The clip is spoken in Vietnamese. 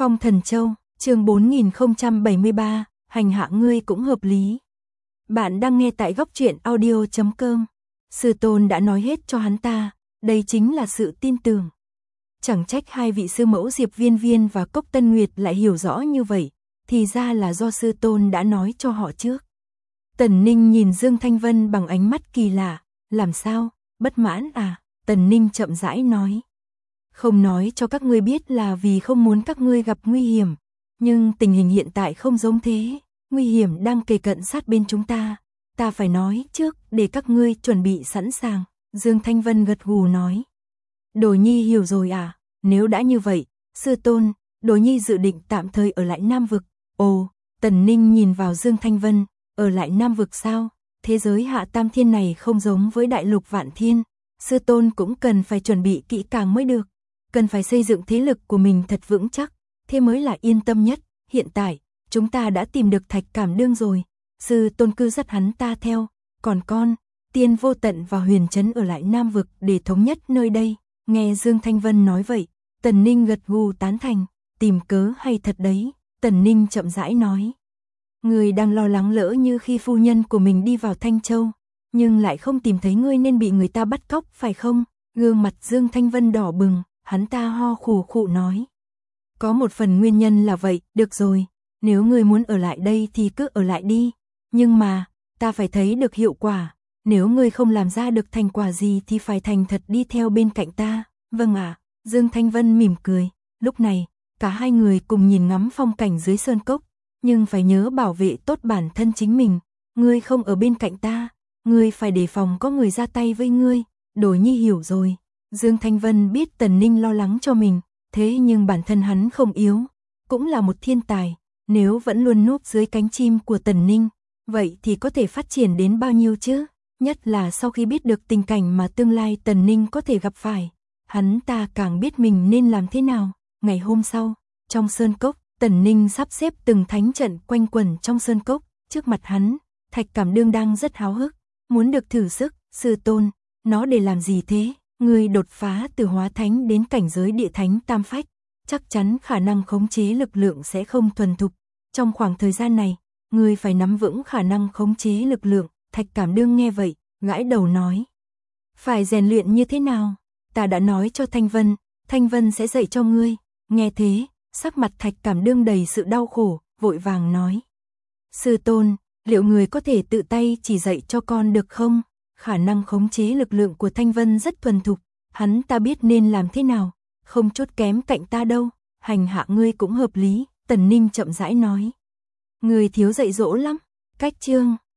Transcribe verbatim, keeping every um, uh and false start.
Phong Thần Châu, chương bốn nghìn không trăm bảy mươi ba, hành hạ ngươi cũng hợp lý. Bạn đang nghe tại góc truyện audio chấm com. Sư tôn đã nói hết cho hắn ta, đây chính là sự tin tưởng. Chẳng trách hai vị sư mẫu Diệp Viên Viên và Cốc Tân Nguyệt lại hiểu rõ như vậy, thì ra là do sư tôn đã nói cho họ trước. Tần Ninh nhìn Dương Thanh Vân bằng ánh mắt kỳ lạ, làm sao, bất mãn à? Tần Ninh chậm rãi nói. Không nói cho các ngươi biết là vì không muốn các ngươi gặp nguy hiểm, nhưng tình hình hiện tại không giống thế, nguy hiểm đang kề cận sát bên chúng ta, ta phải nói trước để các ngươi chuẩn bị sẵn sàng. Dương Thanh Vân gật gù nói. Đồ Nhi hiểu rồi à, nếu đã như vậy, sư tôn, Đồ Nhi dự định tạm thời ở lại Nam Vực. Ồ, Tần Ninh nhìn vào Dương Thanh Vân, ở lại Nam Vực sao? Thế giới Hạ Tam Thiên này không giống với Đại Lục Vạn Thiên, sư tôn cũng cần phải chuẩn bị kỹ càng mới được, cần phải xây dựng thế lực của mình thật vững chắc, thế mới là yên tâm nhất. Hiện tại, chúng ta đã tìm được Thạch Cảm Đương rồi, sư tôn cứ dắt hắn ta theo, còn con, Tiên Vô Tận và Huyền Trấn ở lại Nam Vực để thống nhất nơi đây. Nghe Dương Thanh Vân nói vậy, Tần Ninh gật gù tán thành, tìm cớ hay thật đấy, Tần Ninh chậm rãi nói. Người đang lo lắng lỡ như khi phu nhân của mình đi vào Thanh Châu, nhưng lại không tìm thấy ngươi nên bị người ta bắt cóc phải không? Gương mặt Dương Thanh Vân đỏ bừng, hắn ta ho khù khụ nói. Có một phần nguyên nhân là vậy, được rồi, nếu ngươi muốn ở lại đây thì cứ ở lại đi, nhưng mà, ta phải thấy được hiệu quả, nếu ngươi không làm ra được thành quả gì thì phải thành thật đi theo bên cạnh ta. Vâng ạ, Dương Thanh Vân mỉm cười, lúc này, cả hai người cùng nhìn ngắm phong cảnh dưới sơn cốc, nhưng phải nhớ bảo vệ tốt bản thân chính mình, ngươi không ở bên cạnh ta, ngươi phải đề phòng có người ra tay với ngươi. Đồ Nhi hiểu rồi. Dương Thanh Vân biết Tần Ninh lo lắng cho mình, thế nhưng bản thân hắn không yếu, cũng là một thiên tài, nếu vẫn luôn núp dưới cánh chim của Tần Ninh, vậy thì có thể phát triển đến bao nhiêu chứ? Nhất là sau khi biết được tình cảnh mà tương lai Tần Ninh có thể gặp phải, hắn ta càng biết mình nên làm thế nào. Ngày hôm sau, trong sơn cốc, Tần Ninh sắp xếp từng thánh trận quanh quẩn trong sơn cốc, trước mặt hắn, Thạch Cảm Đương đang rất háo hức, muốn được thử sức. Sư tôn, nó để làm gì thế? Ngươi đột phá từ hóa thánh đến cảnh giới địa thánh tam phách, chắc chắn khả năng khống chế lực lượng sẽ không thuần thục. Trong khoảng thời gian này, ngươi phải nắm vững khả năng khống chế lực lượng. Thạch Cảm Đương nghe vậy, gãi đầu nói. Phải rèn luyện như thế nào? Ta đã nói cho Thanh Vân, Thanh Vân sẽ dạy cho ngươi. Nghe thế, sắc mặt Thạch Cảm Đương đầy sự đau khổ, vội vàng nói. Sư tôn, liệu người có thể tự tay chỉ dạy cho con được không? Khả năng khống chế lực lượng của Thanh Vân rất thuần thục, hắn ta biết nên làm thế nào, không chốt kém cạnh ta đâu, hành hạ ngươi cũng hợp lý. Tần Ninh chậm rãi nói. Ngươi thiếu dạy dỗ lắm. Cách chương